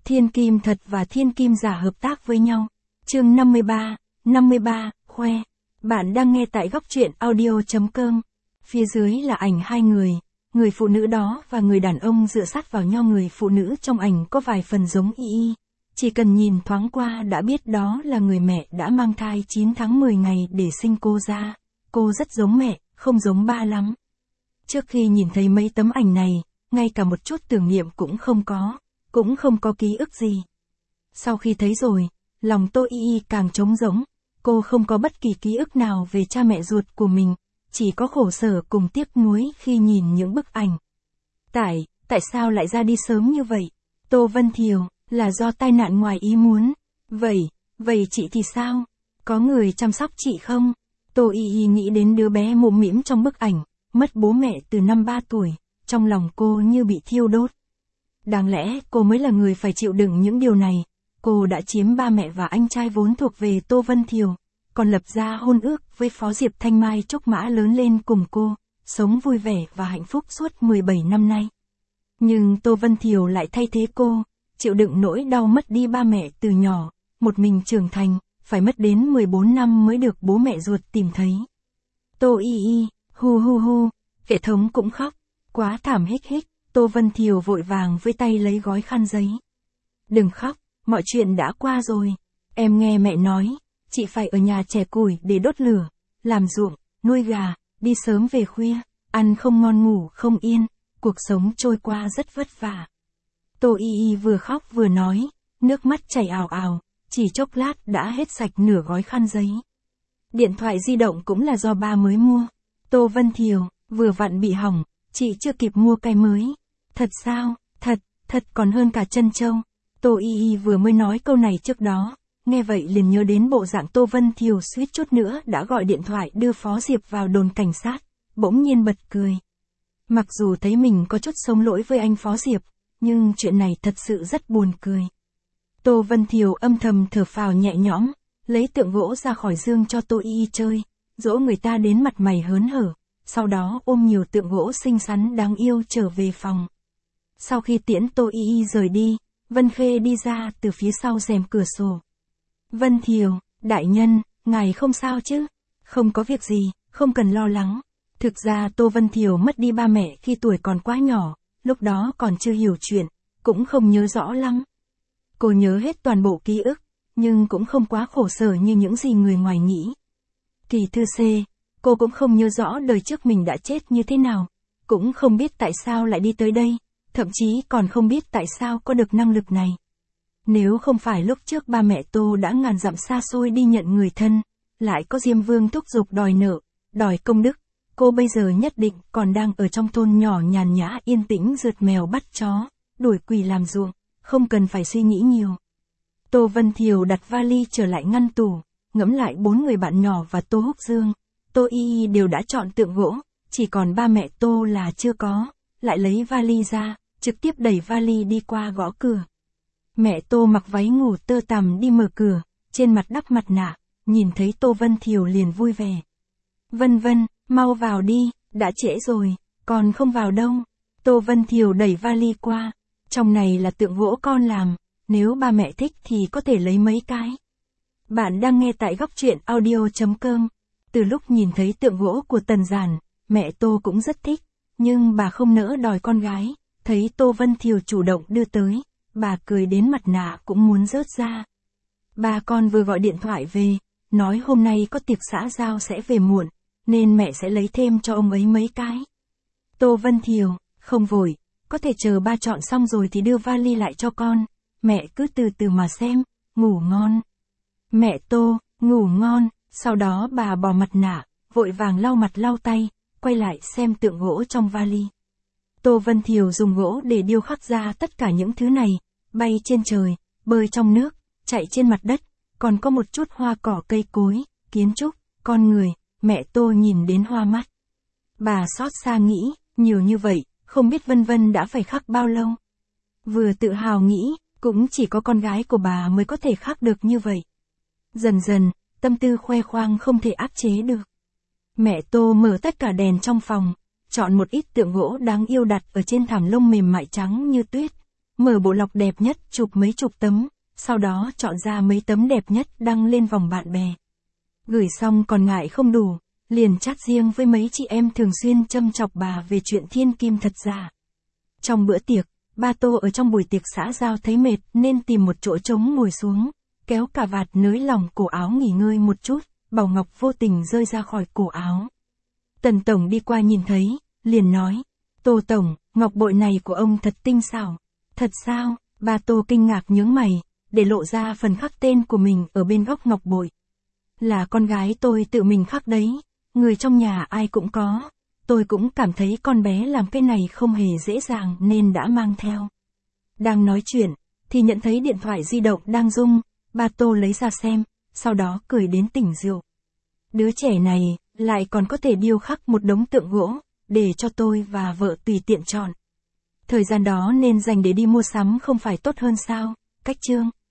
Thiên kim thật và thiên kim giả hợp tác với nhau. Chương 53, khoe. Bạn đang nghe tại góc truyện audio.com. Phía dưới là ảnh hai người phụ nữ đó và người đàn ông dựa sát vào nhau. Người phụ nữ trong ảnh có vài phần giống y. Chỉ cần nhìn thoáng qua đã biết đó là người mẹ đã mang thai 9 tháng 10 ngày để sinh cô ra. Cô rất giống mẹ, không giống ba lắm. Trước khi nhìn thấy mấy tấm ảnh này, ngay cả một chút tưởng niệm cũng không có ký ức gì. Sau khi thấy rồi, lòng Tô Y càng trống rỗng, cô không có bất kỳ ký ức nào về cha mẹ ruột của mình, chỉ có khổ sở cùng tiếc nuối khi nhìn những bức ảnh. Tại sao lại ra đi sớm như vậy? Tô Vân Thiều, là do tai nạn ngoài ý muốn. Vậy chị thì sao? Có người chăm sóc chị không? Tô Y nghĩ đến đứa bé mũm mĩm trong bức ảnh, mất bố mẹ từ năm 3 tuổi, trong lòng cô như bị thiêu đốt. Đáng lẽ cô mới là người phải chịu đựng những điều này. Cô đã chiếm ba mẹ và anh trai vốn thuộc về Tô Vân Thiều, còn lập ra hôn ước với Phó Diệp Thanh Mai Trúc Mã lớn lên cùng cô, sống vui vẻ và hạnh phúc suốt 17 năm nay. Nhưng Tô Vân Thiều lại thay thế cô, chịu đựng nỗi đau mất đi ba mẹ từ nhỏ, một mình trưởng thành, phải mất đến 14 năm mới được bố mẹ ruột tìm thấy. Tô Y, hu, hệ thống cũng khóc, quá thảm hích. Tô Vân Thiều vội vàng với tay lấy gói khăn giấy. Đừng khóc, mọi chuyện đã qua rồi. Em nghe mẹ nói, chị phải ở nhà chẻ củi để đốt lửa, làm ruộng, nuôi gà, đi sớm về khuya, ăn không ngon ngủ không yên, cuộc sống trôi qua rất vất vả. Tô Y vừa khóc vừa nói, nước mắt chảy ào ào, chỉ chốc lát đã hết sạch nửa gói khăn giấy. Điện thoại di động cũng là do ba mới mua. Tô Vân Thiều, vừa vặn bị hỏng, chị chưa kịp mua cái mới. Thật sao? Thật còn hơn cả trân châu. Tô Y vừa mới nói câu này trước đó, nghe vậy liền nhớ đến bộ dạng Tô Vân Thiều suýt chút nữa đã gọi điện thoại đưa Phó Diệp vào đồn cảnh sát, bỗng nhiên bật cười. Mặc dù thấy mình có chút sống lỗi với anh Phó Diệp, nhưng chuyện này thật sự rất buồn cười. Tô Vân Thiều âm thầm thở phào nhẹ nhõm, lấy tượng gỗ ra khỏi giường cho Tô Y chơi, dỗ người ta đến mặt mày hớn hở, sau đó ôm nhiều tượng gỗ xinh xắn đáng yêu trở về phòng. Sau khi tiễn Tô Y rời đi, Vân Khê đi ra từ phía sau rèm cửa sổ. Vân Thiều, đại nhân, ngài không sao chứ? Không có việc gì, không cần lo lắng. Thực ra Tô Vân Thiều mất đi ba mẹ khi tuổi còn quá nhỏ, lúc đó còn chưa hiểu chuyện, cũng không nhớ rõ lắm. Cô nhớ hết toàn bộ ký ức, nhưng cũng không quá khổ sở như những gì người ngoài nghĩ. Kỳ thư C, cô cũng không nhớ rõ đời trước mình đã chết như thế nào, cũng không biết tại sao lại đi tới đây, thậm chí còn không biết tại sao có được năng lực này. Nếu không phải lúc trước ba mẹ Tô đã ngàn dặm xa xôi đi nhận người thân, lại có Diêm Vương thúc giục đòi nợ, đòi công đức, cô bây giờ nhất định còn đang ở trong thôn nhỏ nhàn nhã yên tĩnh rượt mèo bắt chó, đuổi quỷ làm ruộng, không cần phải suy nghĩ nhiều. Tô Vân Thiều đặt vali trở lại ngăn tủ, ngẫm lại 4 người bạn nhỏ và Tô Húc Dương, Tô Y đều đã chọn tượng gỗ, chỉ còn ba mẹ Tô là chưa có, lại lấy vali ra, trực tiếp đẩy vali đi qua gõ cửa. Mẹ Tô mặc váy ngủ tơ tằm đi mở cửa, trên mặt đắp mặt nạ, nhìn thấy Tô Vân Thiều liền vui vẻ. Vân, mau vào đi, đã trễ rồi, còn không vào đâu. Tô Vân Thiều đẩy vali qua, trong này là tượng gỗ con làm, nếu ba mẹ thích thì có thể lấy mấy cái. Bạn đang nghe tại góc truyện audio.com. Từ lúc nhìn thấy tượng gỗ của Tần Giản, mẹ Tô cũng rất thích, nhưng bà không nỡ đòi con gái, thấy Tô Vân Thiều chủ động đưa tới, bà cười đến mặt nạ cũng muốn rớt ra. Ba con vừa gọi điện thoại về, nói hôm nay có tiệc xã giao sẽ về muộn, nên mẹ sẽ lấy thêm cho ông ấy mấy cái. Tô Vân Thiều, không vội, có thể chờ ba chọn xong rồi thì đưa vali lại cho con, mẹ cứ từ từ mà xem, ngủ ngon. Mẹ Tô, ngủ ngon, sau đó bà bỏ mặt nạ, vội vàng lau mặt lau tay, quay lại xem tượng gỗ trong vali. Tô Vân Thiều dùng gỗ để điêu khắc ra tất cả những thứ này, bay trên trời, bơi trong nước, chạy trên mặt đất, còn có một chút hoa cỏ cây cối, kiến trúc, con người, mẹ Tô nhìn đến hoa mắt. Bà xót xa nghĩ, nhiều như vậy, không biết Vân đã phải khắc bao lâu. Vừa tự hào nghĩ, cũng chỉ có con gái của bà mới có thể khắc được như vậy. Dần dần, tâm tư khoe khoang không thể áp chế được. Mẹ Tô mở tất cả đèn trong phòng, chọn một ít tượng gỗ đáng yêu đặt ở trên thảm lông mềm mại trắng như tuyết. mở bộ lọc đẹp nhất, chụp mấy chục tấm, sau đó chọn ra mấy tấm đẹp nhất đăng lên vòng bạn bè. Gửi xong còn ngại không đủ, liền chat riêng với mấy chị em thường xuyên châm chọc bà về chuyện thiên kim thật giả. Trong bữa tiệc, ba Tô ở trong buổi tiệc xã giao thấy mệt nên tìm một chỗ trống ngồi xuống, kéo cà vạt nới lỏng cổ áo nghỉ ngơi một chút, Bảo Ngọc vô tình rơi ra khỏi cổ áo. Tần Tổng đi qua nhìn thấy, liền nói, Tô Tổng, ngọc bội này của ông thật tinh xảo. Thật sao? Ba Tô kinh ngạc nhướng mày, để lộ ra phần khắc tên của mình ở bên góc ngọc bội. Là con gái tôi tự mình khắc đấy, người trong nhà ai cũng có. Tôi cũng cảm thấy con bé làm cái này không hề dễ dàng nên đã mang theo. Đang nói chuyện, thì nhận thấy điện thoại di động đang rung, ba Tô lấy ra xem, sau đó cười đến tỉnh rượu. Đứa trẻ này, lại còn có thể điêu khắc một đống tượng gỗ, để cho tôi và vợ tùy tiện chọn. Thời gian đó nên dành để đi mua sắm không phải tốt hơn sao, Cách Chương.